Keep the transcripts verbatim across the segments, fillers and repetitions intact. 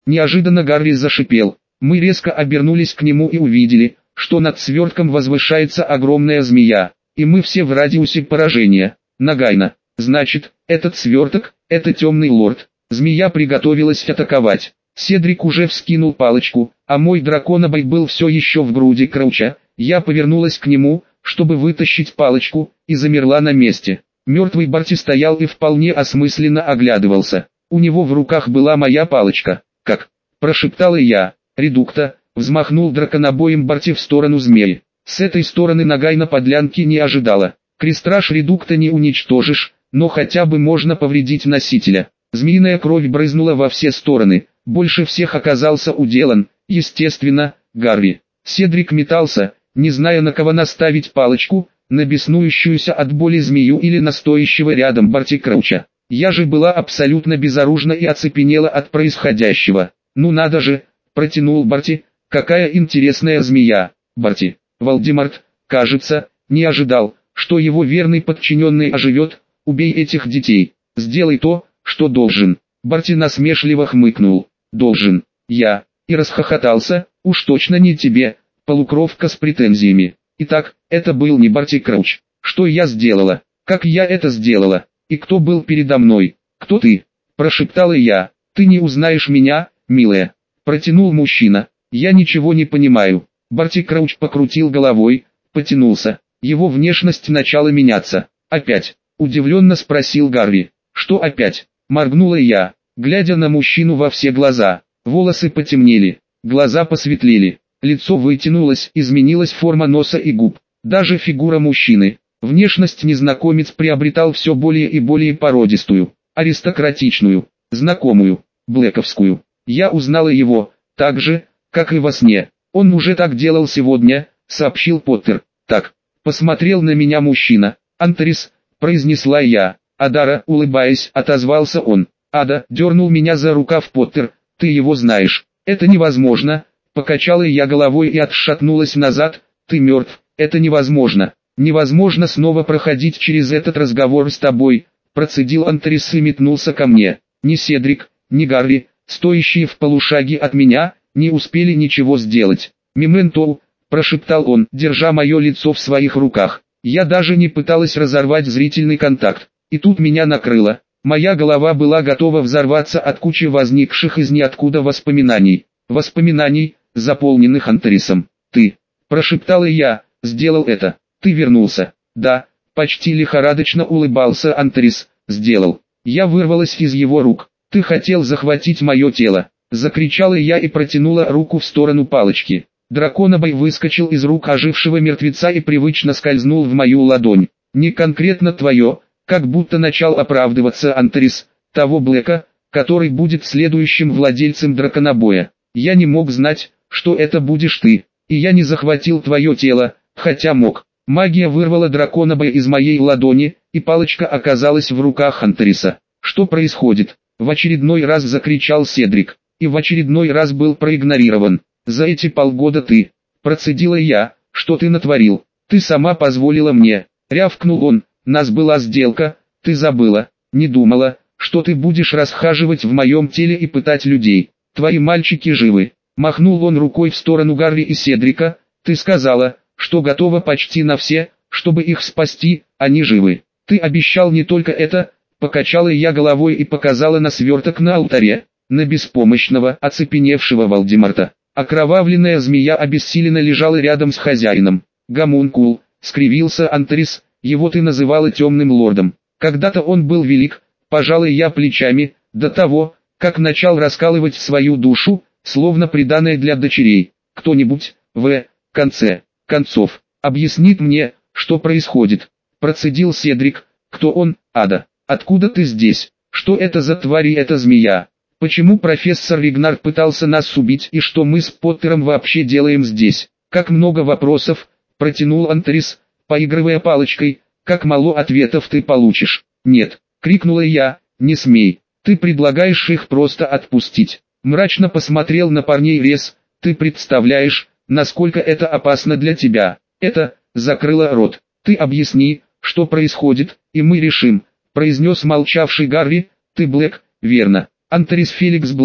Неожиданно Гарри зашипел. Мы резко обернулись к нему и увидели, что над свертком возвышается огромная змея, и мы все в радиусе поражения. Нагайна. Значит, этот сверток, это темный лорд. Змея приготовилась атаковать. Седрик уже вскинул палочку, а мой драконобой был все еще в груди Крауча. Я повернулась к нему, чтобы вытащить палочку, и замерла на месте. Мертвый Барти стоял и вполне осмысленно оглядывался. У него в руках была моя палочка. «Как?» – прошептала я. «Редукта», – взмахнул драконобоем Барти в сторону змеи. С этой стороны Нагайна подлянки не ожидала. Крестраж редукта не уничтожишь, но хотя бы можно повредить носителя. Змеиная кровь брызнула во все стороны. Больше всех оказался уделан, естественно, Гарри. Седрик метался, не зная, на кого наставить палочку, на беснующуюся от боли змею или на стоящего рядом Барти Крауча. Я же была абсолютно безоружна и оцепенела от происходящего. «Ну надо же», — протянул Барти, — «какая интересная змея». Барти, Волдеморт, кажется, не ожидал, что его верный подчиненный оживет. «Убей этих детей, сделай то, что должен». Барти насмешливо хмыкнул. «Должен, я», и расхохотался. «Уж точно не тебе, полукровка с претензиями». Итак, это был не Барти Крауч. Что я сделала? Как я это сделала? И кто был передо мной? «Кто ты?» – прошептала я. «Ты не узнаешь меня, милая», – протянул мужчина. «Я ничего не понимаю». Барти Крауч покрутил головой, потянулся. Его внешность начала меняться. «Опять?» – удивленно спросил Гарри. «Что опять?» – моргнула я, глядя на мужчину во все глаза. Волосы потемнели, глаза посветлели, лицо вытянулось, изменилась форма носа и губ. Даже фигура мужчины. Внешность незнакомец приобретал все более и более породистую, аристократичную, знакомую, блэковскую. Я узнала его, так же, как и во сне. «Он уже так делал сегодня», — сообщил Поттер. «Так», — посмотрел на меня мужчина. «Антрис», — произнесла я. «Адара», — улыбаясь, отозвался он. «Ада», — дернул меня за рукав Поттер. «Ты его знаешь». «Это невозможно», — покачала я головой и отшатнулась назад. «Ты мертв, это невозможно». «Невозможно снова проходить через этот разговор с тобой», — процедил Антрис и метнулся ко мне. Ни Седрик, ни Гарри, стоящие в полушаге от меня, не успели ничего сделать. «Мементо», — прошептал он, держа мое лицо в своих руках. Я даже не пыталась разорвать зрительный контакт. И тут меня накрыло. Моя голова была готова взорваться от кучи возникших из ниоткуда воспоминаний. Воспоминаний, заполненных Антрисом. «Ты», — прошептала я, — «сделал это». «Ты вернулся». «Да», — почти лихорадочно улыбался Антрис. «Сделал». Я вырвалась из его рук. «Ты хотел захватить мое тело», — закричала я и протянула руку в сторону палочки. Драконобой выскочил из рук ожившего мертвеца и привычно скользнул в мою ладонь. «Не конкретно твое», как будто начал оправдываться Антрис, «того Блэка, который будет следующим владельцем драконобоя. Я не мог знать, что это будешь ты, и я не захватил твое тело, хотя мог». Магия вырвала драконобоя из моей ладони, и палочка оказалась в руках Антриса. «Что происходит?» — в очередной раз закричал Седрик, и в очередной раз был проигнорирован. «За эти полгода ты...» — процедила я. «Что ты натворил? Ты сама позволила мне...» — рявкнул он. «Нас была сделка, ты забыла, не думала, что ты будешь расхаживать в моем теле и пытать людей. Твои мальчики живы». Махнул он рукой в сторону Гарри и Седрика. «Ты сказала, что готова почти на все, чтобы их спасти, они живы. Ты обещал не только это», — покачала я головой и показала на сверток на алтаре, на беспомощного, оцепеневшего Волдеморта. Окровавленная змея обессиленно лежала рядом с хозяином. «Гомункул», — скривился Антрис, — «его ты называла темным лордом. Когда-то он был велик», — пожалуй я плечами, до того, как начал раскалывать свою душу, словно приданое для дочерей. Кто-нибудь, в конце концов, объяснит мне, что происходит», — процедил Седрик. «Кто он, Ада? Откуда ты здесь? Что это за тварь и эта змея? Почему профессор Ригнар пытался нас убить и что мы с Поттером вообще делаем здесь?» «Как много вопросов», — протянул Антрис, поигрывая палочкой, «как мало ответов ты получишь». «Нет», — крикнула я, — «не смей, ты предлагаешь их просто отпустить». Мрачно посмотрел на парней Рес. «Ты представляешь, насколько это опасно для тебя?» «Это...» — закрыла рот. «Ты объясни, что происходит, и мы решим», — произнес молчавший Гарри. «Ты Блэк, верно?» «Антрис Феликс Блэк», —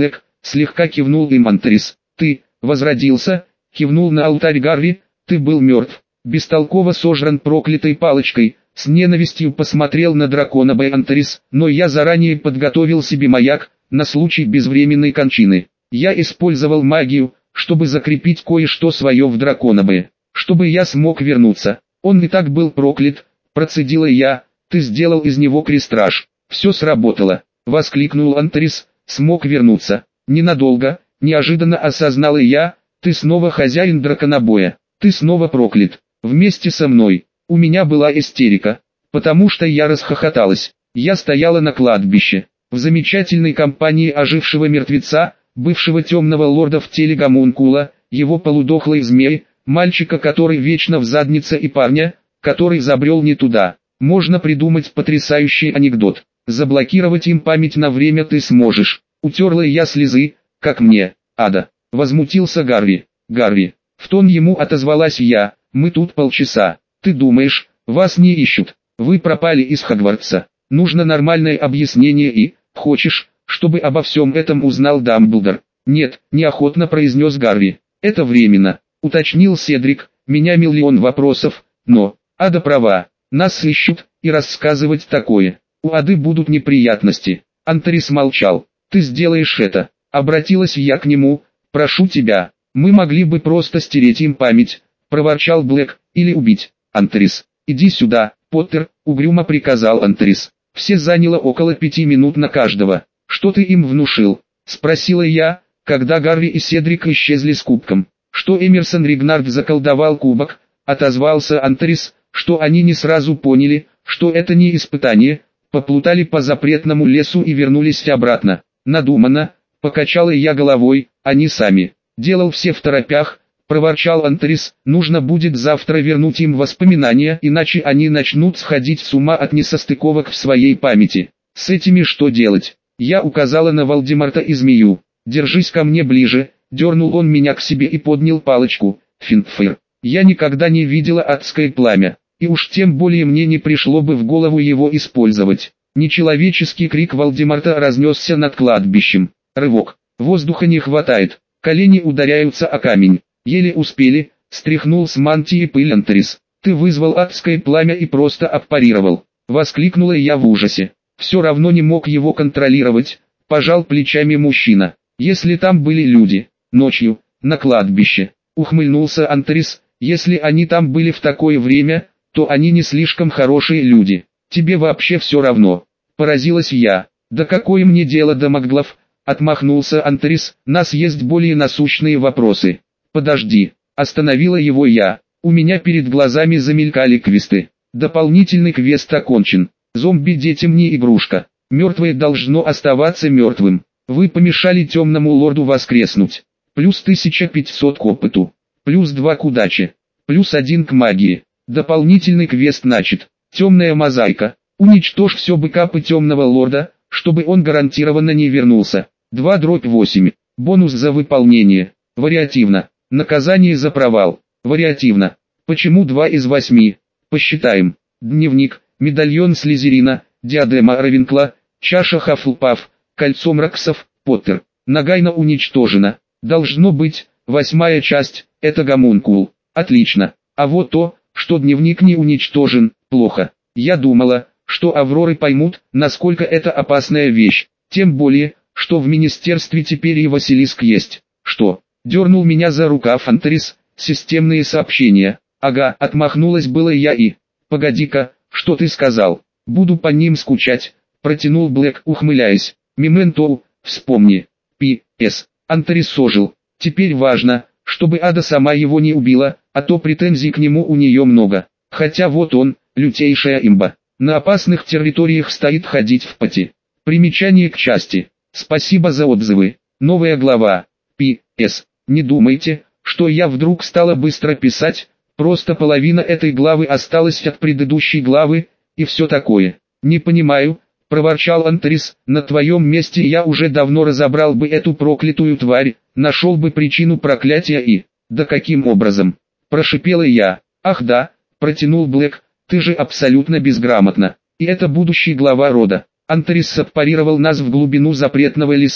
слегка кивнул им Антрис. Ты, возродился, кивнул на алтарь Гарри, ты был мертв, бестолково сожран проклятой палочкой. С ненавистью посмотрел на дракона Бэантрис, но я заранее подготовил себе маяк, на случай безвременной кончины. Я использовал магию, чтобы закрепить кое-что свое в дракона Б, чтобы я смог вернуться. Он и так был проклят, процедила я, ты сделал из него крестраж. Все сработало, воскликнул Антрис, смог вернуться. Ненадолго, неожиданно осознала я, ты снова хозяин драконобоя, ты снова проклят, вместе со мной. У меня была истерика, потому что я расхохоталась. Я стояла на кладбище, в замечательной компании ожившего мертвеца, бывшего темного лорда в теле гомункула, его полудохлой змеи, мальчика, который вечно в заднице, и парня, который забрел не туда. Можно придумать потрясающий анекдот. Заблокировать им память на время ты сможешь. Утерла я слезы, как мне, Ада. Возмутился Гарри. Гарри. В тон ему отозвалась я, мы тут полчаса. Ты думаешь, вас не ищут? Вы пропали из Хогвартса. Нужно нормальное объяснение и, хочешь, чтобы обо всем этом узнал Дамблдор? Нет, неохотно произнес Гарри. Это временно, уточнил Седрик, меня миллион вопросов, но, Ада права, нас ищут, и рассказывать такое. У Ады будут неприятности. Антрис молчал. Ты сделаешь это, обратилась я к нему, прошу тебя, мы могли бы просто стереть им память, проворчал Блэк, или убить. Антрис, иди сюда, Поттер, угрюмо приказал Антрис. Все заняло около пяти минут на каждого. Что ты им внушил? Спросила я, когда Гарри и Седрик исчезли с кубком. Что Эмерсон Ригнард заколдовал кубок, отозвался Антрис, что они не сразу поняли, что это не испытание, поплутали по запретному лесу и вернулись обратно. Надуманно, покачала я головой, они сами. Делал все второпях, проворчал Антрис, нужно будет завтра вернуть им воспоминания, иначе они начнут сходить с ума от несостыковок в своей памяти. С этими что делать? Я указала на Волдеморта и змею. Держись ко мне ближе, дернул он меня к себе и поднял палочку. Финкфир. Я никогда не видела адское пламя, и уж тем более мне не пришло бы в голову его использовать. Нечеловеческий крик Волдеморта разнесся над кладбищем. Рывок. Воздуха не хватает. Колени ударяются о камень. Еле успели, стряхнул с мантии пыль Антрис. Ты вызвал адское пламя и просто отпарировал. Воскликнула я в ужасе. Все равно не мог его контролировать, пожал плечами мужчина. Если там были люди, ночью, на кладбище, ухмыльнулся Антрис, если они там были в такое время, то они не слишком хорошие люди. Тебе вообще все равно. Поразилась я. Да какое мне дело до маглов, отмахнулся Антрис, нас есть более насущные вопросы. Подожди, остановила его я. У меня перед глазами замелькали квесты. Дополнительный квест окончен. Зомби детям не игрушка. Мертвое должно оставаться мертвым. Вы помешали темному лорду воскреснуть. Плюс тысяча пятьсот к опыту. Плюс два к удаче. Плюс один к магии. Дополнительный квест начат. Темная мозаика. Уничтожь все бэкапы темного лорда, чтобы он гарантированно не вернулся. два дробь восемь. Бонус за выполнение. Вариативно. Наказание за провал. Вариативно. Почему два из восьми? Посчитаем. Дневник, медальон Слизерина, диадема Равенкла, чаша Хафлпаф, кольцо Мраксов, Поттер. Нагайна уничтожена. Должно быть, восьмая часть, это гомункул. Отлично. А вот то, что дневник не уничтожен, плохо. Я думала, что Авроры поймут, насколько это опасная вещь. Тем более, что в министерстве теперь и Василиск есть. Что? Дернул меня за рукав Антрис, системные сообщения. Ага, отмахнулась было я и... Погоди-ка, что ты сказал? Буду по ним скучать, протянул Блэк, ухмыляясь. Мементо, вспомни. Пи эс. Антрис ожил. Теперь важно, чтобы Ада сама его не убила, а то претензий к нему у нее много. Хотя вот он, лютейшая имба. На опасных территориях стоит ходить в поте. Примечание к части. Спасибо за отзывы. Новая глава. Пи эс. Не думайте, что я вдруг стала быстро писать, просто половина этой главы осталась от предыдущей главы, и все такое. Не понимаю, проворчал Антрис, на твоем месте я уже давно разобрал бы эту проклятую тварь, нашел бы причину проклятия и... Да каким образом? Прошипела я. Ах да, протянул Блэк, ты же абсолютно безграмотна. И это будущий глава рода. Антрис отпарировал нас в глубину запретного леса.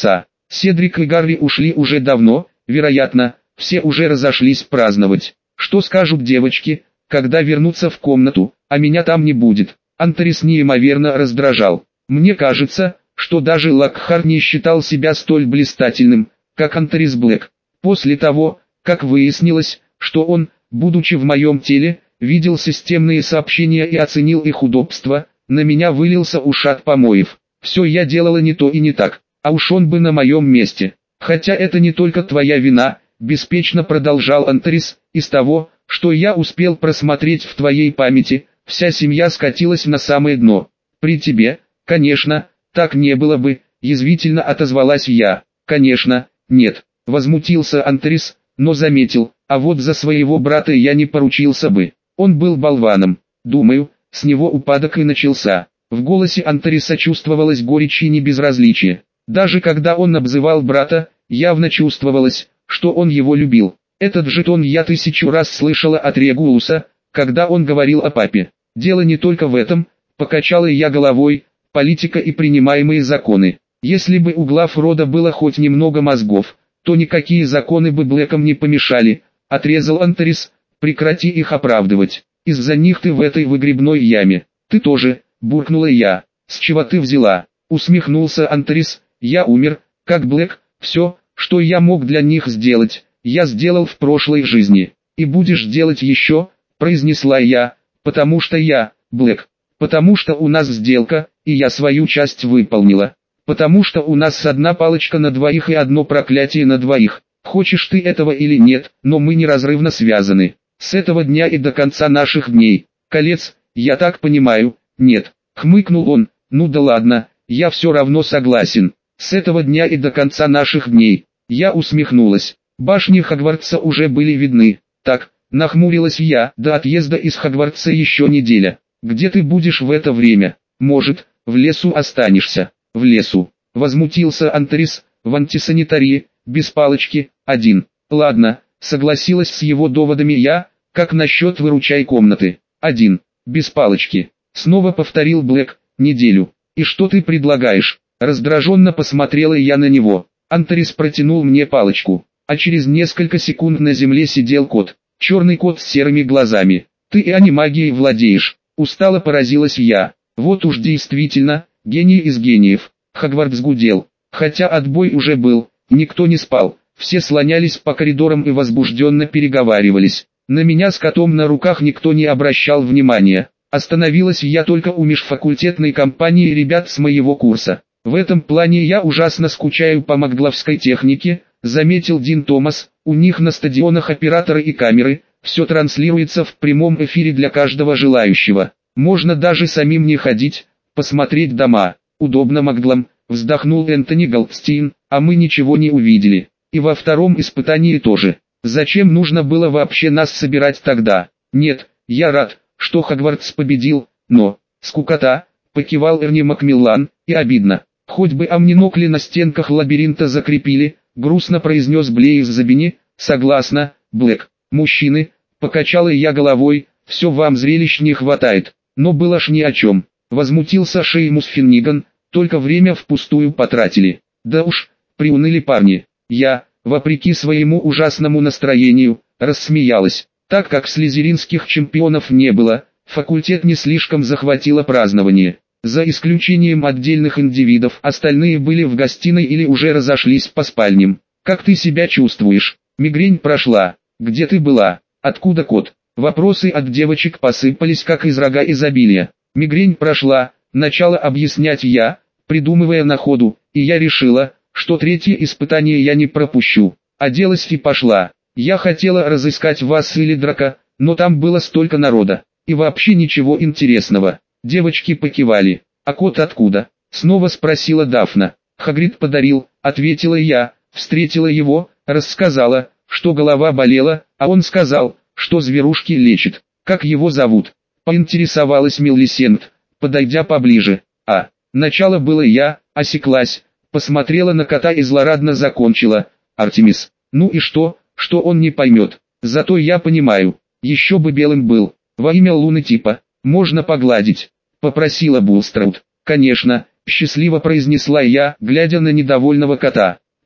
Седрик и Гарри ушли уже давно, вероятно, все уже разошлись праздновать. Что скажут девочки, когда вернутся в комнату, а меня там не будет? Антрис неимоверно раздражал. Мне кажется, что даже Локхарт не считал себя столь блистательным, как Антрис Блэк. После того, как выяснилось, что он, будучи в моем теле, видел системные сообщения и оценил их удобство, на меня вылился ушат помоев. Все я делала не то и не так, а уж он бы на моем месте. Хотя это не только твоя вина, беспечно продолжал Антрис, из того, что я успел просмотреть в твоей памяти, вся семья скатилась на самое дно. При тебе, конечно, так не было бы, язвительно отозвалась я. Конечно, нет, возмутился Антрис, но заметил, а вот за своего брата я не поручился бы. Он был болваном. Думаю, с него упадок и начался. В голосе Антриса чувствовалась горечь и небезразличие. Даже когда он обзывал брата, явно чувствовалось, что он его любил. Этот же тон я тысячу раз слышала от Регулуса, когда он говорил о папе. Дело не только в этом, покачала я головой, политика и принимаемые законы. Если бы у глав рода было хоть немного мозгов, то никакие законы бы Блэкам не помешали, отрезал Антрис, прекрати их оправдывать. Из-за них ты в этой выгребной яме. Ты тоже, буркнула я. С чего ты взяла? Усмехнулся Антрис. Я умер, как Блэк, все, что я мог для них сделать, я сделал в прошлой жизни. И будешь делать еще, произнесла я, потому что я, Блэк. Потому что у нас сделка, и я свою часть выполнила. Потому что у нас одна палочка на двоих и одно проклятие на двоих. Хочешь ты этого или нет, но мы неразрывно связаны. С этого дня и до конца наших дней. Колец, я так понимаю, нет. Хмыкнул он, ну да ладно, я все равно согласен. С этого дня и до конца наших дней. Я усмехнулась. Башни Хогвартса уже были видны. Так, нахмурилась я, до отъезда из Хогвартса еще неделя. Где ты будешь в это время? Может, в лесу останешься? В лесу. Возмутился Антрис, в антисанитарии, без палочки, один. Ладно, согласилась с его доводами я, как насчет выручай комнаты? Один. Без палочки. Снова повторил Блэк, неделю. И что ты предлагаешь? Раздраженно посмотрела я на него. Антрис протянул мне палочку, а через несколько секунд на земле сидел кот. Черный кот с серыми глазами. Ты и анимагией владеешь. Устало поразилась я. Вот уж действительно, гений из гениев. Хогвартс гудел. Хотя отбой уже был, никто не спал. Все слонялись по коридорам и возбужденно переговаривались. На меня с котом на руках никто не обращал внимания. Остановилась я только у межфакультетной компании ребят с моего курса. В этом плане я ужасно скучаю по магловской технике, заметил Дин Томас. У них на стадионах операторы и камеры, все транслируется в прямом эфире для каждого желающего. Можно даже самим не ходить, посмотреть дома. Удобно маглам, вздохнул Энтони Голдстейн, а мы ничего не увидели. И во втором испытании тоже. Зачем нужно было вообще нас собирать тогда? Нет, я рад, что Хогвартс победил, но, скукота, покивал Эрни Макмиллан, и обидно. Хоть бы амнинокли на стенках лабиринта закрепили, грустно произнес Блейз Забини. Согласна, Блэк. Мужчины, покачала я головой, все вам зрелищ не хватает. Но было ж ни о чем. Возмутился Шеймус Финниган, только время впустую потратили. Да уж, приуныли парни. Я, вопреки своему ужасному настроению, рассмеялась. Так как слизеринских чемпионов не было, факультет не слишком захватило празднование. За исключением отдельных индивидов, остальные были в гостиной или уже разошлись по спальням. Как ты себя чувствуешь? Мигрень прошла. Где ты была? Откуда кот? Вопросы от девочек посыпались как из рога изобилия. Мигрень прошла, начала объяснять я, придумывая на ходу, и я решила, что третье испытание я не пропущу. Оделась и пошла. Я хотела разыскать вас или Драка, но там было столько народа, и вообще ничего интересного. Девочки покивали. А кот откуда? Снова спросила Дафна. Хагрид подарил, ответила я, встретила его, рассказала, что голова болела, а он сказал, что зверушки лечит. Как его зовут? Поинтересовалась Мелисент, подойдя поближе. А, начало было я, осеклась, посмотрела на кота и злорадно закончила. Артемис. Ну и что, что он не поймет? Зато я понимаю. Еще бы белым был. Во имя Луны типа. Можно погладить? Попросила Булстраут. Конечно, счастливо произнесла я, глядя на недовольного кота.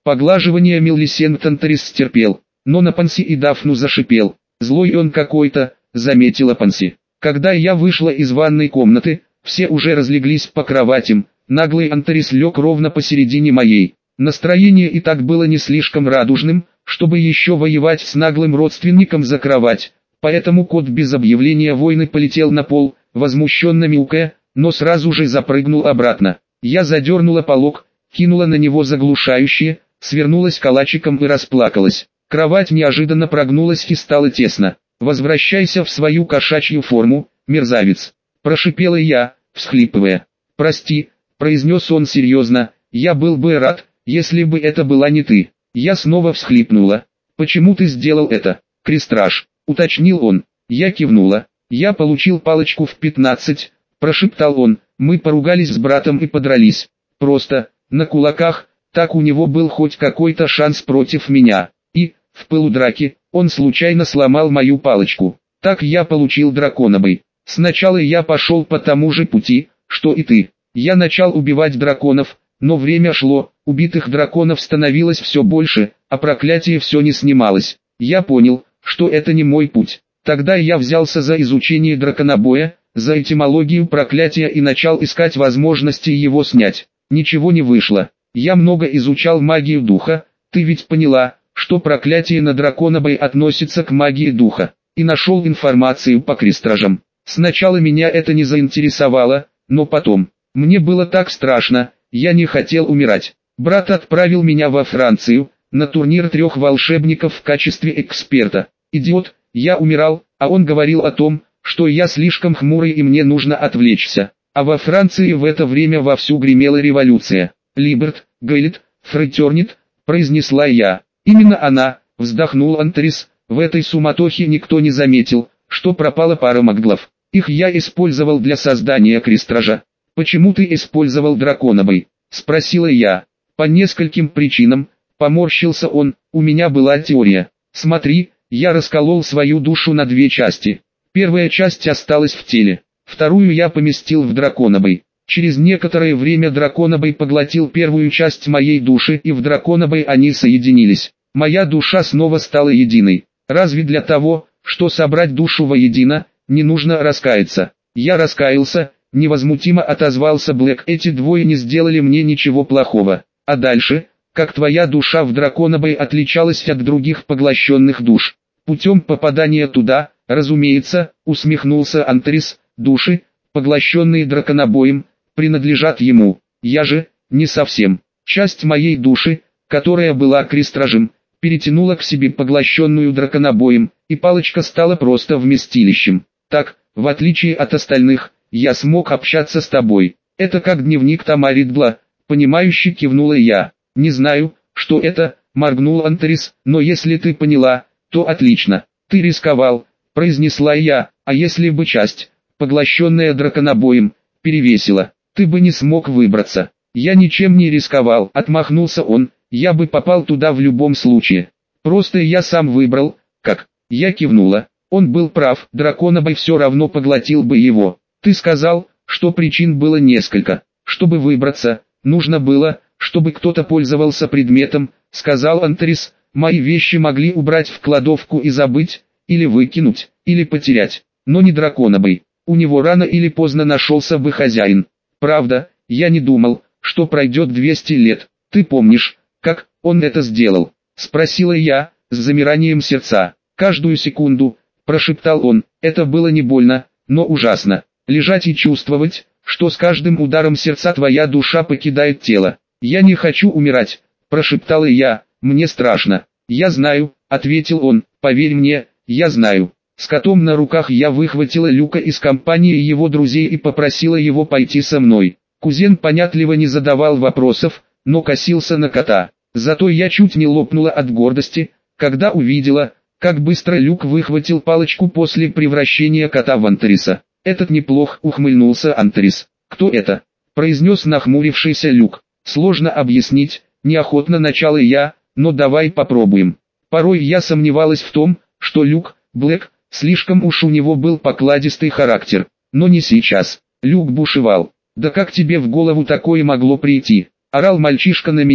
Поглаживание Милисент Антерис стерпел, но на Панси и Дафну зашипел. Злой он какой-то, заметила Панси. Когда я вышла из ванной комнаты, все уже разлеглись по кроватям, наглый Антерис лег ровно посередине моей. Настроение и так было не слишком радужным, чтобы еще воевать с наглым родственником за кровать, поэтому кот без объявления войны полетел на пол, возмущенно мяукая, но сразу же запрыгнул обратно. Я задернула полог, кинула на него заглушающее, свернулась калачиком и расплакалась. Кровать неожиданно прогнулась и стало тесно. «Возвращайся в свою кошачью форму, мерзавец!» Прошипела я, всхлипывая. «Прости», — произнес он серьезно, — «я был бы рад, если бы это была не ты». Я снова всхлипнула. «Почему ты сделал это, Крестраж?» — уточнил он. Я кивнула. «Я получил палочку в пятнадцать», — прошептал он. «Мы поругались с братом и подрались. Просто, на кулаках, так у него был хоть какой-то шанс против меня. И, в пылу драки, он случайно сломал мою палочку. Так я получил драконобой. Сначала я пошел по тому же пути, что и ты. Я начал убивать драконов, но время шло, убитых драконов становилось все больше, а проклятие все не снималось. Я понял, что это не мой путь. Тогда я взялся за изучение драконобоя, за этимологию проклятия и начал искать возможности его снять. Ничего не вышло. Я много изучал магию духа, ты ведь поняла, что проклятие на драконобой относится к магии духа, и нашел информацию по крестражам. Сначала меня это не заинтересовало, но потом, мне было так страшно, я не хотел умирать. Брат отправил меня во Францию, на турнир трех волшебников в качестве эксперта. Идиот, я умирал, а он говорил о том, что я слишком хмурый и мне нужно отвлечься. А во Франции в это время вовсю гремела революция. «Либерт, Гейлит, Фретернит», произнесла я. Именно она, вздохнул Антерис. В этой суматохе никто не заметил, что пропала пара маглов. Их я использовал для создания крестража. «Почему ты использовал драконобой?» — спросила я. «По нескольким причинам», — поморщился он. «У меня была теория. Смотри, я расколол свою душу на две части. Первая часть осталась в теле, вторую я поместил в драконобой. Через некоторое время драконобой поглотил первую часть моей души, и в драконобой они соединились. Моя душа снова стала единой. Разве для того, что собрать душу воедино, не нужно раскаяться?» «Я раскаялся», — невозмутимо отозвался Блэк. «Эти двое не сделали мне ничего плохого. А дальше, как твоя душа в драконобой отличалась от других поглощенных душ?» «Путем попадания туда, разумеется», — усмехнулся Антерис. «Души, поглощенные драконобоем, принадлежат ему. Я же, не совсем. Часть моей души, которая была крестражем, перетянула к себе поглощенную драконобоем, и палочка стала просто вместилищем. Так, в отличие от остальных, я смог общаться с тобой. Это как дневник Тома Ридла», — понимающе кивнула я. «Не знаю, что это», — моргнул Антерис, — «но если ты поняла, то отлично. Ты рисковал», — произнесла я, — «а если бы часть, поглощенная драконобоем, перевесила, ты бы не смог выбраться». «Я ничем не рисковал», — отмахнулся он, — «я бы попал туда в любом случае. Просто я сам выбрал, как». Я кивнула. Он был прав, драконобой все равно поглотил бы его. «Ты сказал, что причин было несколько. Чтобы выбраться, нужно было, чтобы кто-то пользовался предметом», — сказал Антерис. «Мои вещи могли убрать в кладовку и забыть, или выкинуть, или потерять, но не драконобой. У него рано или поздно нашелся бы хозяин. Правда, я не думал, что пройдет двести лет. Ты помнишь, как он это сделал?» — спросила я, с замиранием сердца. «Каждую секунду», — прошептал он, — «это было не больно, но ужасно. Лежать и чувствовать, что с каждым ударом сердца твоя душа покидает тело. Я не хочу умирать», — прошептала я, — «мне страшно». «Я знаю», — ответил он, — «поверь мне, я знаю». С котом на руках я выхватила Люка из компании его друзей и попросила его пойти со мной. Кузен понятливо не задавал вопросов, но косился на кота. Зато я чуть не лопнула от гордости, когда увидела, как быстро Люк выхватил палочку после превращения кота в Антериса. «Этот неплох», — ухмыльнулся Антерис. «Кто это?» — произнес нахмурившийся Люк. «Сложно объяснить», — неохотно начала я, — «но давай попробуем». Порой я сомневалась в том, что Люк, Блэк, слишком уж у него был покладистый характер. Но не сейчас. Люк бушевал. «Да как тебе в голову такое могло прийти?» — орал мальчишка на меня,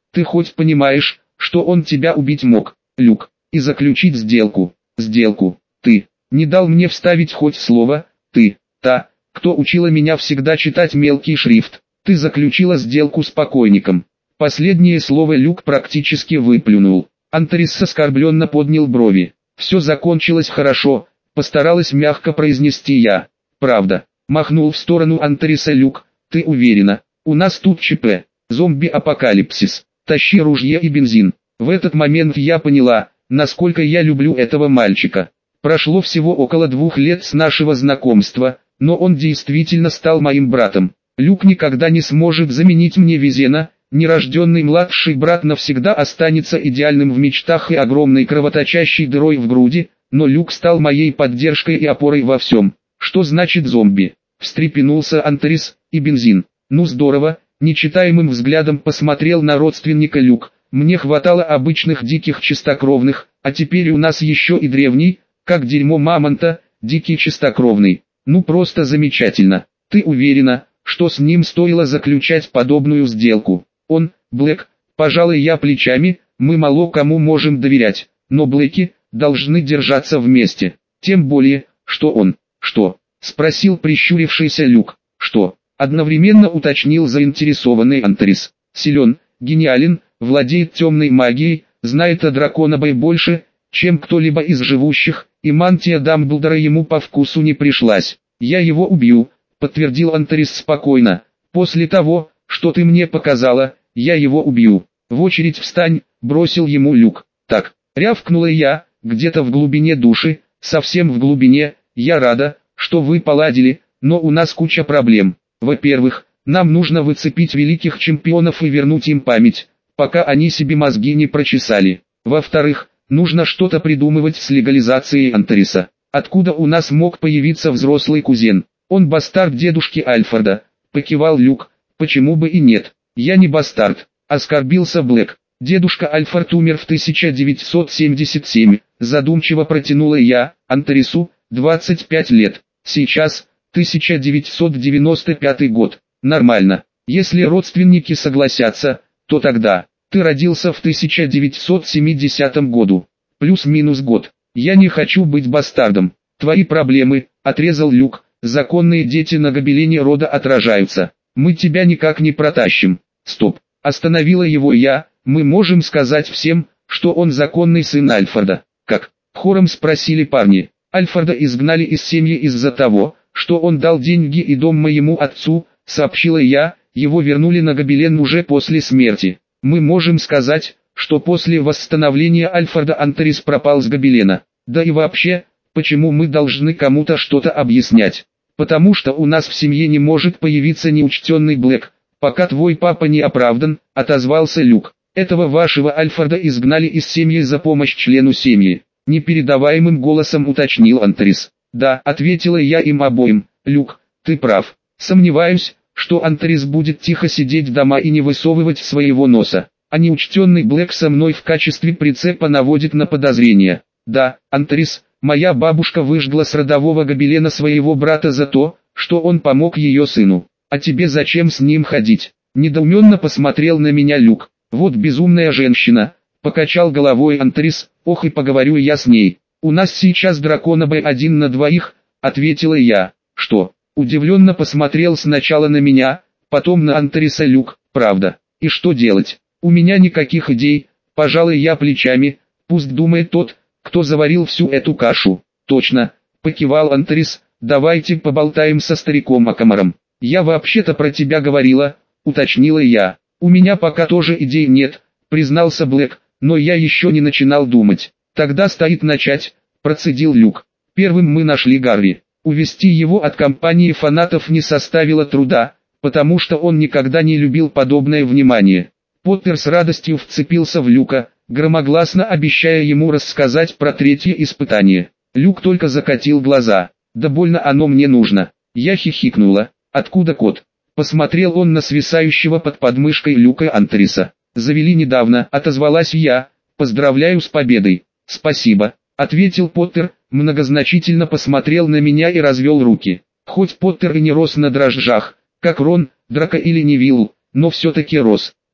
Ты хоть понимаешь, что он тебя убить мог, Люк, и заключить сделку, сделку, ты, не дал мне вставить хоть слово, ты, та, кто учила меня всегда читать мелкий шрифт, ты заключила сделку с покойником. Последнее слово Люк практически выплюнул. Антерис оскорбленно поднял брови. Все закончилось хорошо, постаралась мягко произнести я. Правда, махнул в сторону Антериса Люк, ты уверена, у нас тут ЧП, зомби-апокалипсис, тащи ружье и бензин. В этот момент я поняла, насколько я люблю этого мальчика. Прошло всего около двух лет с нашего знакомства, но он действительно стал моим братом. Люк никогда не сможет заменить мне Визена, нерожденный младший брат навсегда останется идеальным в мечтах и огромной кровоточащей дырой в груди, но Люк стал моей поддержкой и опорой во всем. Что значит зомби? Встрепенулся Антерис, и бензин. Ну здорово, нечитаемым взглядом посмотрел на родственника Люк. Мне хватало обычных диких чистокровных, а теперь у нас еще и древний, как дерьмо мамонта, дикий чистокровный. Ну просто замечательно. Ты уверена, что с ним стоило заключать подобную сделку? Он, Блэк, пожалуй я плечами, мы мало кому можем доверять, но Блэки должны держаться вместе. Тем более, что он, что? Спросил прищурившийся Люк. Что? Одновременно уточнил заинтересованный Антерис. Силен, гениален, владеет темной магией, знает о драконобой больше, чем кто-либо из живущих, и мантия Дамблдора ему по вкусу не пришлась. Я его убью, подтвердил Антерис спокойно. После того, что ты мне показала, я его убью. В очередь встань, бросил ему Люк. Так, рявкнула я, где-то в глубине души, совсем в глубине. Я рада, что вы поладили, но у нас куча проблем. Во-первых, нам нужно выцепить великих чемпионов и вернуть им память, пока они себе мозги не прочесали. Во-вторых, нужно что-то придумывать с легализацией Антериса. Откуда у нас мог появиться взрослый кузен? Он бастард дедушки Альфреда, покивал Люк. Почему бы и нет? Я не бастард, оскорбился Блэк. Дедушка Альфред умер в тысяча девятьсот семьдесят седьмом, задумчиво протянула я, Антерису, двадцать пять лет. Сейчас, тысяча девятьсот девяносто пятый год. Нормально. Если родственники согласятся, то тогда. Ты родился в тысяча девятьсот семидесятом году. Плюс-минус год. Я не хочу быть бастардом. Твои проблемы, отрезал Люк. Законные дети на гобелене рода отражаются. Мы тебя никак не протащим. Стоп. Остановила его я. Мы можем сказать всем, что он законный сын Альфреда. Как? Хором спросили парни. Альфреда изгнали из семьи из-за того, что он дал деньги и дом моему отцу, сообщила я. Его вернули на гобелен уже после смерти. Мы можем сказать, что после восстановления Альфреда Антерис пропал с гобелена. Да и вообще, почему мы должны кому-то что-то объяснять? Потому что у нас в семье не может появиться неучтенный Блэк, пока твой папа не оправдан, отозвался Люк. Этого вашего Альфреда изгнали из семьи за помощь члену семьи. Непередаваемым голосом уточнил Антерис. Да, ответила я им обоим. Люк, ты прав. Сомневаюсь, что Антерис будет тихо сидеть дома и не высовывать своего носа. А неучтенный Блэк со мной в качестве прицепа наводит на подозрения. Да, Антерис, моя бабушка выжгла с родового гобелена своего брата за то, что он помог ее сыну. А тебе зачем с ним ходить? Недоуменно посмотрел на меня Люк. Вот безумная женщина, покачал головой Антерис. Ох и поговорю я с ней. У нас сейчас драконобой один на двоих, ответила я. Что? Удивленно посмотрел сначала на меня, потом на Антериса Люк. Правда. И что делать? У меня никаких идей, пожалуй я плечами. Пусть думает тот, кто заварил всю эту кашу. Точно, покивал Антерис. Давайте поболтаем со стариком Акамаром. Я вообще-то про тебя говорила, уточнила я. У меня пока тоже идей нет, признался Блэк, но я еще не начинал думать. Тогда стоит начать, процедил Люк. Первым мы нашли Гарри. Увести его от компании фанатов не составило труда, потому что он никогда не любил подобное внимание. Поттер с радостью вцепился в Люка, громогласно обещая ему рассказать про третье испытание. Люк только закатил глаза. Да больно оно мне нужно. Я хихикнула. Откуда кот? Посмотрел он на свисающего под подмышкой Люка Антериса. Завели недавно, отозвалась я. Поздравляю с победой. Спасибо, ответил Поттер, многозначительно посмотрел на меня и развел руки. Хоть Поттер и не рос на дрожжах, как Рон, Драко или Невилл, но все-таки рос.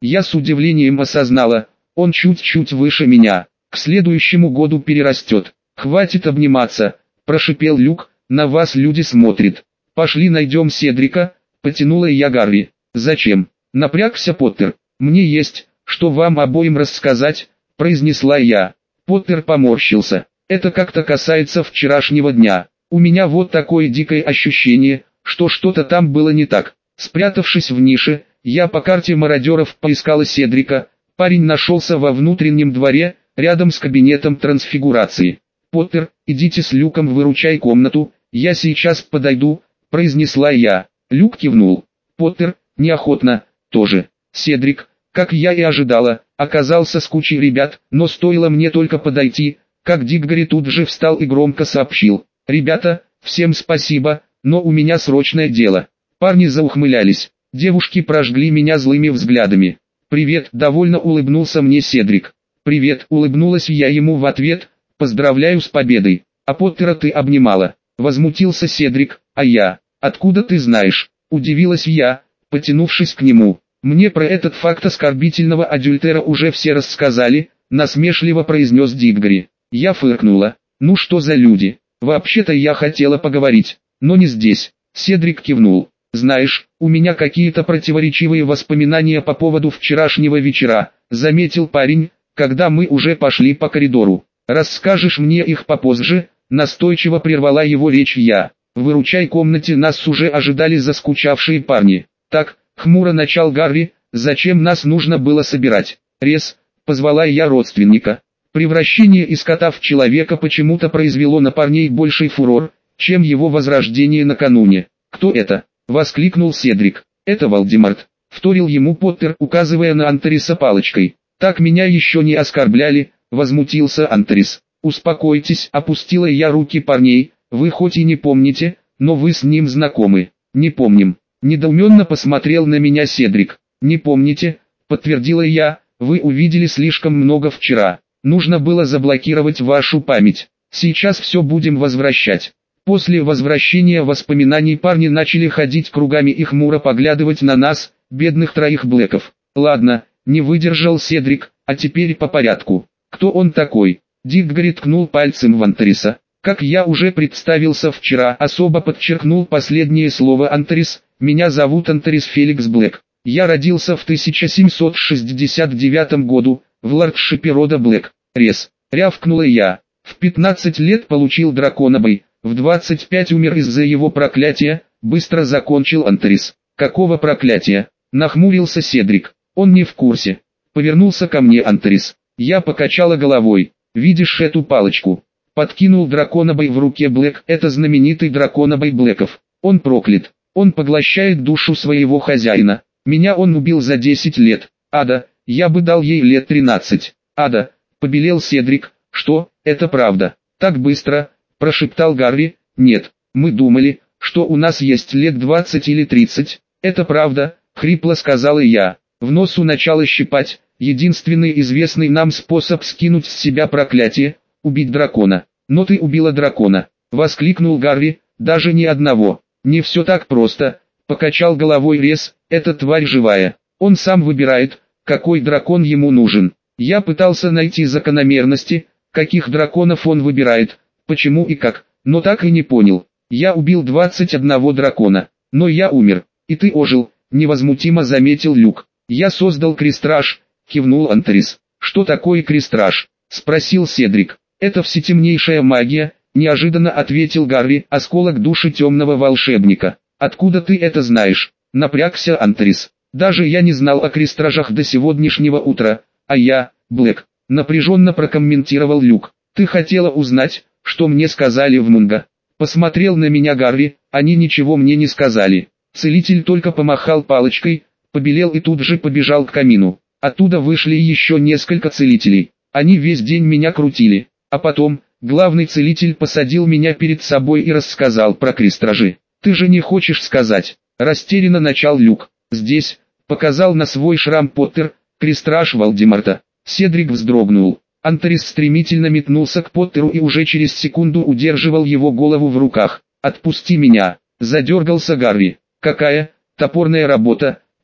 Я с удивлением осознала, он чуть-чуть выше меня, к следующему году перерастет. «Хватит обниматься», – прошипел Люк, – «на вас люди смотрят». «Пошли найдем Седрика», – потянула я Гарри. «Зачем?» – напрягся Поттер. «Мне есть, что вам обоим рассказать», – произнесла я. Поттер поморщился. «Это как-то касается вчерашнего дня. У меня вот такое дикое ощущение, что что-то там было не так». Спрятавшись в нише, я по карте мародеров поискала Седрика. Парень нашелся во внутреннем дворе, рядом с кабинетом трансфигурации. «Поттер, идите с Люком, выручай комнату, я сейчас подойду», – произнесла я. Люк кивнул. Поттер, неохотно, тоже. Седрик, как я и ожидала, оказался с кучей ребят, но стоило мне только подойти, как Диггори тут же встал и громко сообщил: «Ребята, всем спасибо, но у меня срочное дело». Парни заухмылялись, девушки прожгли меня злыми взглядами. «Привет», — довольно улыбнулся мне Седрик. «Привет», — улыбнулась я ему в ответ, — «поздравляю с победой». «А Поттера ты обнимала?» — возмутился Седрик. «А я? Откуда ты знаешь?» — удивилась я, потянувшись к нему. «Мне про этот факт оскорбительного адюльтера уже все рассказали», — насмешливо произнес Диггори. Я фыркнула. «Ну что за люди? Вообще-то я хотела поговорить, но не здесь». Седрик кивнул. «Знаешь, у меня какие-то противоречивые воспоминания по поводу вчерашнего вечера», — заметил парень, когда мы уже пошли по коридору. «Расскажешь мне их попозже», — настойчиво прервала его речь я. В выручай комнате нас уже ожидали заскучавшие парни. «Так», — хмуро начал Гарри, — «зачем нас нужно было собирать?» «Рез», — позвала я родственника. Превращение из кота в человека почему-то произвело на парней больший фурор, чем его возрождение накануне. «Кто это?» — воскликнул Седрик. «Это Волдеморт», — вторил ему Поттер, указывая на Антериса палочкой. «Так меня еще не оскорбляли», — возмутился Антерис. «Успокойтесь», — опустила я руки парней, — «вы хоть и не помните, но вы с ним знакомы». «Не помним», — недоуменно посмотрел на меня Седрик. «Не помните», — подтвердила я, — «вы увидели слишком много вчера. Нужно было заблокировать вашу память. Сейчас все будем возвращать». После возвращения воспоминаний парни начали ходить кругами и хмуро поглядывать на нас, бедных троих блэков. «Ладно», — не выдержал Седрик, — «а теперь по порядку. Кто он такой?» Диггори ткнул пальцем в Антериса. Как я уже представился вчера, особо подчеркнул последнее слово Антерис. «Меня зовут Антерис Феликс Блэк. Я родился в тысяча семьсот шестьдесят девятом году, в лордшипе рода Блэк. Рез», — рявкнула я. «В пятнадцать лет получил драконобой, в двадцать пять умер из-за его проклятия», — быстро закончил Антерис. «Какого проклятия?» — нахмурился Седрик. «Он не в курсе». Повернулся ко мне Антерис. Я покачала головой. «Видишь эту палочку?» Подкинул драконобой в руке Блэк. «Это знаменитый драконобой Блэков. Он проклят. Он поглощает душу своего хозяина. Меня он убил за десять лет. Ада, я бы дал ей лет тринадцать. Ада», — побелел Седрик. «Что, это правда?» «Так быстро?» — прошептал Гарри. «Нет, мы думали, что у нас есть лет двадцать или тридцать». «Это правда», — хрипло сказала я. «В носу начало щипать. Единственный известный нам способ скинуть с себя проклятие — убить дракона». «Но ты убила дракона», — воскликнул Гарри. «Даже ни одного». «Не все так просто», — покачал головой Рез. «Эта тварь живая. Он сам выбирает, какой дракон ему нужен». Я пытался найти закономерности, каких драконов он выбирает, почему и как, но так и не понял. «Я убил двадцать одного дракона, но я умер, и ты ожил», — невозмутимо заметил Люк. «Я создал крестраж», — кивнул Антерис. «Что такое крестраж?» — спросил Седрик. «Это всетемнейшая магия», — неожиданно ответил Гарри, — «осколок души темного волшебника». «Откуда ты это знаешь?» — напрягся Антерис. «Даже я не знал о крестражах до сегодняшнего утра». «А я, Блэк», — напряженно прокомментировал Люк. «Ты хотела узнать, что мне сказали в Мунго?» Посмотрел на меня Гарри. «Они ничего мне не сказали». Целитель только помахал палочкой, побелел и тут же побежал к камину. Оттуда вышли еще несколько целителей. Они весь день меня крутили. А потом, главный целитель посадил меня перед собой и рассказал про крестражи. «Ты же не хочешь сказать?» — растерянно начал Люк. «Здесь», — показал на свой шрам Поттер, — «крестраж Волдеморта». Седрик вздрогнул. Антерис стремительно метнулся к Поттеру и уже через секунду удерживал его голову в руках. «Отпусти меня!» — задергался Гарри. «Какая топорная работа!» —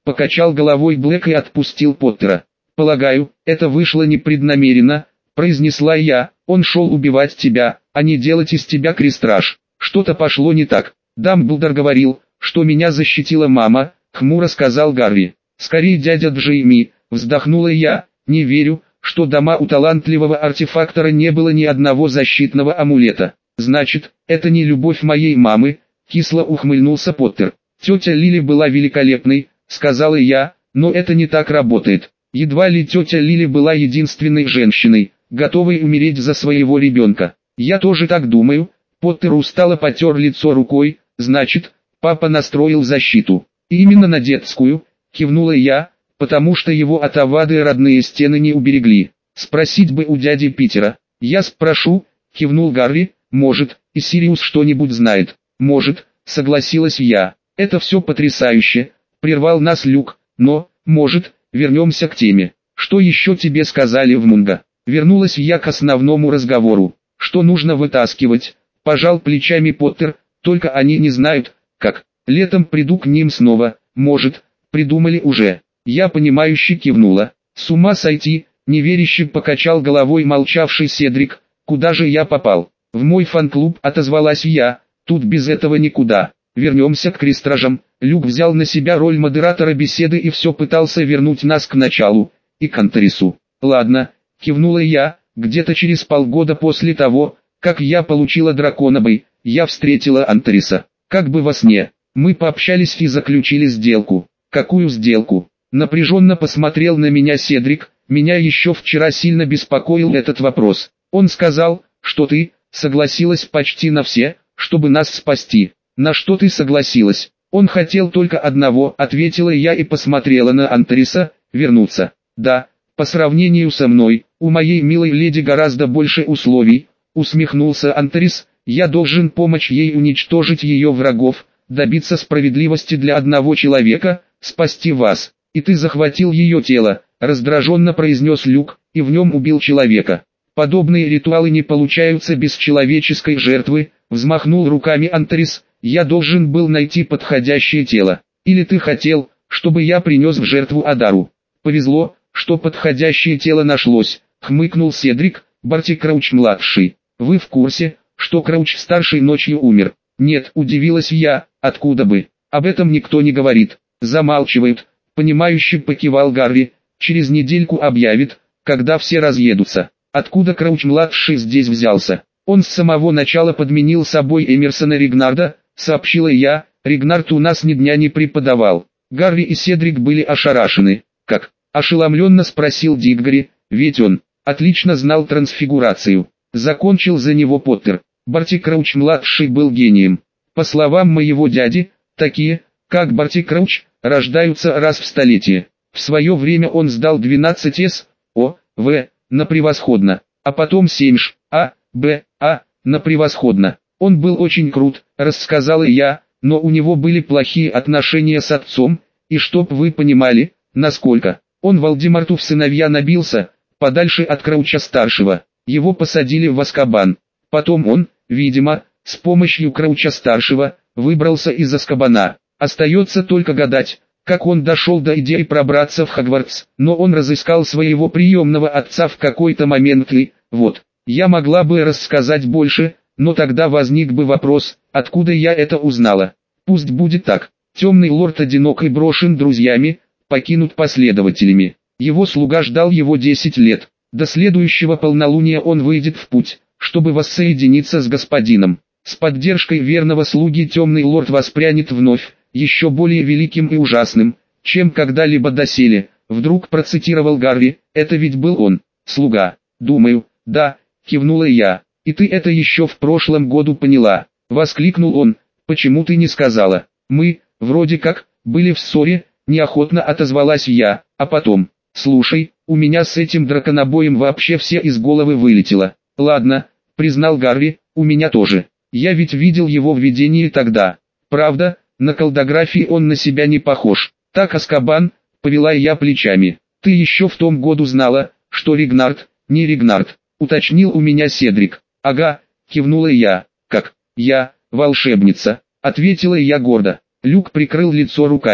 покачал головой Блэк и отпустил Поттера. «Полагаю, это вышло непреднамеренно», — произнесла я. «Он шел убивать тебя, а не делать из тебя крестраж. Что-то пошло не так. Дамблдор говорил, что меня защитила мама», — хмуро сказал Гарри. «Скорее дядя Джейми», — вздохнула я. «Не верю, что дома у талантливого артефактора не было ни одного защитного амулета. Значит, это не любовь моей мамы», — кисло ухмыльнулся Поттер. «Тетя Лили была великолепной», — сказала я, — «но это не так работает. Едва ли тетя Лили была единственной женщиной, готовой умереть за своего ребенка. Я тоже так думаю». Поттер устало потер лицо рукой. «Значит, папа настроил защиту. И именно на детскую», — кивнула я, — «потому что его от авады родные стены не уберегли. Спросить бы у дяди Питера». «Я спрошу», — кивнул Гарри. «Может, и Сириус что-нибудь знает». «Может», — согласилась я. «Это все потрясающе», — прервал нас Люк. «Но, может, вернемся к теме. Что еще тебе сказали в Мунго?» Вернулась я к основному разговору. «Что нужно вытаскивать?» — пожал плечами Поттер. «Только они не знают, как. Летом приду к ним снова. Может, придумали уже». Я понимающе кивнула. «С ума сойти», — неверяще покачал головой молчавший Седрик. «Куда же я попал?» «В мой фан-клуб», — отозвалась я. «Тут без этого никуда. Вернемся к крестражам». Люк взял на себя роль модератора беседы и все пытался вернуть нас к началу и к Антрису. «Ладно», — кивнула я. «Где-то через полгода после того, как я получила драконобой, я встретила Антриса. Как бы во сне. Мы пообщались и заключили сделку». «Какую сделку?» Напряженно посмотрел на меня Седрик. Меня еще вчера сильно беспокоил этот вопрос. Он сказал, что ты согласилась почти на все, чтобы нас спасти. «На что ты согласилась?» «Он хотел только одного», — ответила я и посмотрела на Антриса. «Вернуться». «Да, по сравнению со мной, у моей милой леди гораздо больше условий», — усмехнулся Антрис. «Я должен помочь ей уничтожить ее врагов, добиться справедливости для одного человека, спасти вас. И ты захватил ее тело», — раздраженно произнес Люк, — «и в нем убил человека. Подобные ритуалы не получаются без человеческой жертвы», — взмахнул руками Антрис. «Я должен был найти подходящее тело. Или ты хотел, чтобы я принес в жертву Адару?» «Повезло, что подходящее тело нашлось», — хмыкнул Седрик. «Барти Крауч-младший. Вы в курсе, что Крауч-старший ночью умер?» «Нет», — удивилась я. «Откуда бы? Об этом никто не говорит». «Замалчивают», — понимающе покивал Гарри. «Через недельку объявит, когда все разъедутся». «Откуда Крауч-младший здесь взялся?» «Он с самого начала подменил собой Эмерсона Регнарда», — сообщила я. «Регнард у нас ни дня не преподавал». Гарри и Седрик были ошарашены. «Как?» — ошеломленно спросил Диггори, ведь он отлично знал трансфигурацию. Закончил за него Поттер. Барти Крауч-младший был гением. По словам моего дяди, такие, как Барти Крауч, рождаются раз в столетие. В свое время он сдал двенадцать эс, О, В, на превосходно, а потом семь Ш, А, Б, А, на превосходно. Он был очень крут, рассказала я, но у него были плохие отношения с отцом, и чтоб вы понимали, насколько он Волдеморту в сыновья набился, подальше от Крауча-старшего. Его посадили в Азкабан. Потом он, видимо, с помощью Крауча-старшего, выбрался из Азкабана. Остается только гадать, как он дошел до идеи пробраться в Хогвартс, но он разыскал своего приемного отца в какой-то момент и, вот, я могла бы рассказать больше, но тогда возник бы вопрос, откуда я это узнала. Пусть будет так. Темный лорд одинок и брошен друзьями, покинут последователями. Его слуга ждал его десять лет. До следующего полнолуния он выйдет в путь, чтобы воссоединиться с господином. С поддержкой верного слуги темный лорд воспрянет вновь, еще более великим и ужасным, чем когда-либо доселе. Вдруг процитировал Гарри, это ведь был он, слуга. «Думаю, да», кивнула я. «И ты это еще в прошлом году поняла», воскликнул он. «Почему ты не сказала?» «Мы, вроде как, были в ссоре», неохотно отозвалась я, а потом, «Слушай, у меня с этим драконобоем вообще все из головы вылетело». «Ладно», признал Гарри, «у меня тоже. Я ведь видел его в видении тогда. Правда, на колдографии он на себя не похож». «Так, Азкабан», повела я плечами. «Ты еще в том году знала, что Регнард, не Регнард», уточнил у меня Седрик. «Ага», кивнула я. «Как? Я, волшебница», ответила я гордо. Люк прикрыл лицо руками.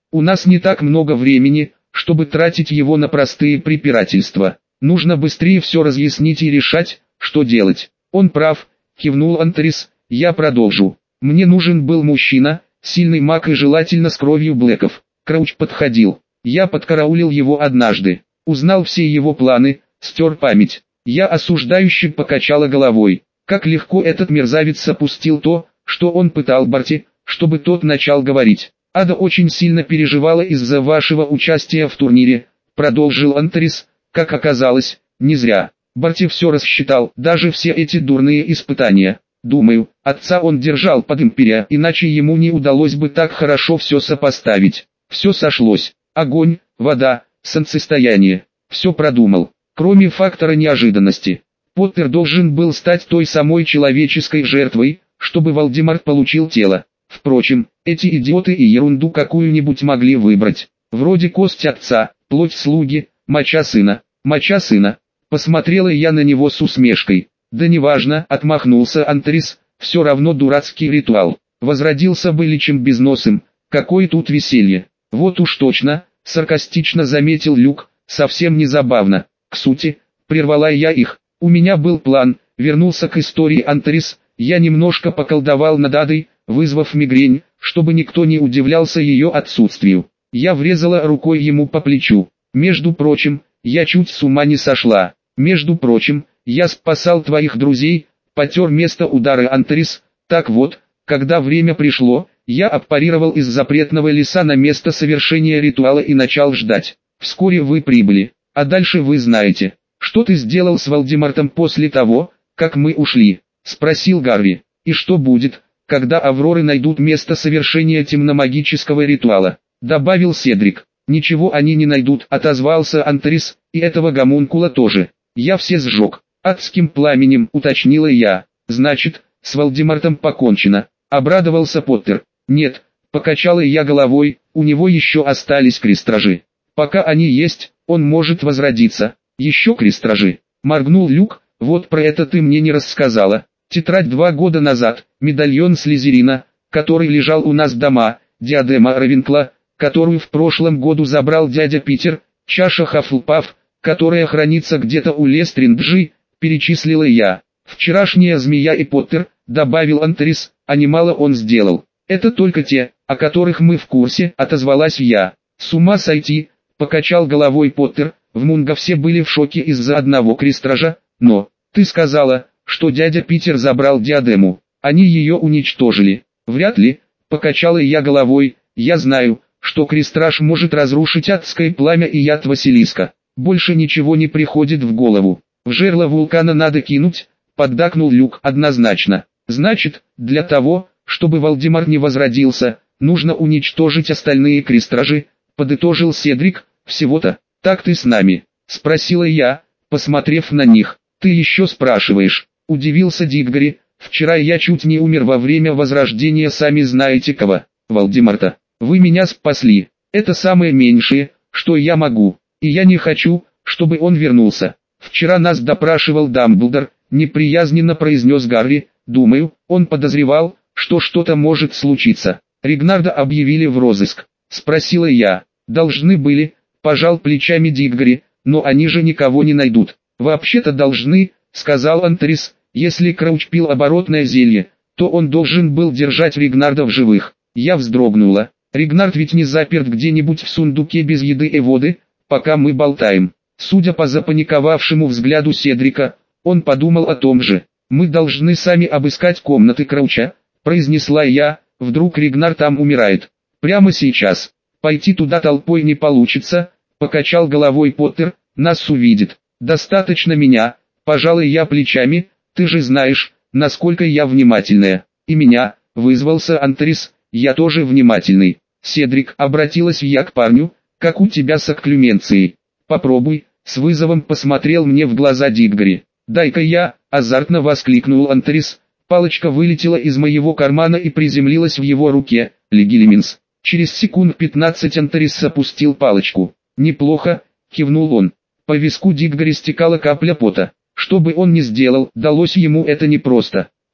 У нас не так много времени, чтобы тратить его на простые препирательства. Нужно быстрее все разъяснить и решать, что делать. Он прав, кивнул Антрис, я продолжу. Мне нужен был мужчина, сильный маг и желательно с кровью Блэков. Крауч подходил. Я подкараулил его однажды. Узнал все его планы, стер память. Я осуждающе покачала головой. Как легко этот мерзавец опустил то, что он пытал Барти, чтобы тот начал говорить. Ада очень сильно переживала из-за вашего участия в турнире, продолжил Антрис. Как оказалось, не зря. Барти все рассчитал, даже все эти дурные испытания. Думаю, отца он держал под империя, иначе ему не удалось бы так хорошо все сопоставить. Все сошлось. Огонь, вода, солнцестояние. Все продумал. Кроме фактора неожиданности. Поттер должен был стать той самой человеческой жертвой, чтобы Волдеморт получил тело. Впрочем, эти идиоты и ерунду какую-нибудь могли выбрать. Вроде кость отца, плоть слуги, моча сына. Моча сына. Посмотрела я на него с усмешкой. Да неважно, отмахнулся Антрис, все равно дурацкий ритуал. Возродился бы личем безносым, какое тут веселье. Вот уж точно, саркастично заметил Люк, совсем не забавно. К сути, прервала я их. У меня был план, вернулся к истории Антрис, я немножко поколдовал над Адой, вызвав мигрень, чтобы никто не удивлялся ее отсутствию. Я врезала рукой ему по плечу. Между прочим, я чуть с ума не сошла. Между прочим, я спасал твоих друзей, потер место удара Антрис. Так вот, когда время пришло, я аппарировал из запретного леса на место совершения ритуала и начал ждать. Вскоре вы прибыли, а дальше вы знаете. Что ты сделал с Волдемортом после того, как мы ушли? Спросил Гарри. И что будет, когда Авроры найдут место совершения темномагического ритуала? Добавил Седрик. Ничего они не найдут, отозвался Антрис, и этого гомункула тоже. Я все сжег. Адским пламенем, уточнила я. Значит, с Волдемортом покончено. Обрадовался Поттер. Нет, покачала я головой, у него еще остались крестражи. Пока они есть, он может возродиться. Еще крестражи. Моргнул Люк, вот про это ты мне не рассказала. Тетрадь два года назад, медальон Слизерина, который лежал у нас дома, диадема Равенкла, которую в прошлом году забрал дядя Питер, чаша Хафлпаф, которая хранится где-то у Лестринджи, перечислила я. Вчерашняя змея и Поттер, добавил Антрис, а немало он сделал. Это только те, о которых мы в курсе, отозвалась я. С ума сойти, покачал головой Поттер, в Мунго все были в шоке из-за одного крестража, но, ты сказала, что дядя Питер забрал диадему, они ее уничтожили. Вряд ли, покачала я головой, я знаю, что крестраж может разрушить адское пламя и яд Василиска. Больше ничего не приходит в голову. В жерло вулкана надо кинуть, поддакнул Люк однозначно. Значит, для того, чтобы Волдеморт не возродился, нужно уничтожить остальные крестражи, подытожил Седрик. Всего-то, так ты с нами? Спросила я, посмотрев на них. Ты еще спрашиваешь, удивился Диггори. Вчера я чуть не умер во время возрождения сами знаете кого, Волдеморта. Вы меня спасли, это самое меньшее, что я могу, и я не хочу, чтобы он вернулся. Вчера нас допрашивал Дамблдор, неприязненно произнес Гарри, думаю, он подозревал, что что-то может случиться. Регнарда объявили в розыск, спросила я. Должны были, пожал плечами Диггори, но они же никого не найдут. Вообще-то должны, сказал Антрис, если Крауч пил оборотное зелье, то он должен был держать Регнарда в живых. Я вздрогнула. Регнард ведь не заперт где-нибудь в сундуке без еды и воды, пока мы болтаем. Судя по запаниковавшему взгляду Седрика, он подумал о том же. Мы должны сами обыскать комнаты Крауча, произнесла я, вдруг Регнард там умирает. Прямо сейчас. Пойти туда толпой не получится, покачал головой Поттер, нас увидит. Достаточно меня, пожалуй я плечами, ты же знаешь, насколько я внимательная. И меня, вызвался Антрис, я тоже внимательный. Седрик, обратилась я к парню, как у тебя с окклюменцией. Попробуй, с вызовом посмотрел мне в глаза Диггори. Дай-ка я, азартно воскликнул Антрис. Палочка вылетела из моего кармана и приземлилась в его руке. Легилиминс. Через секунд пятнадцать Антрис опустил палочку. Неплохо, кивнул он. По виску Диггори стекала капля пота. Что бы он ни сделал, далось ему это непросто.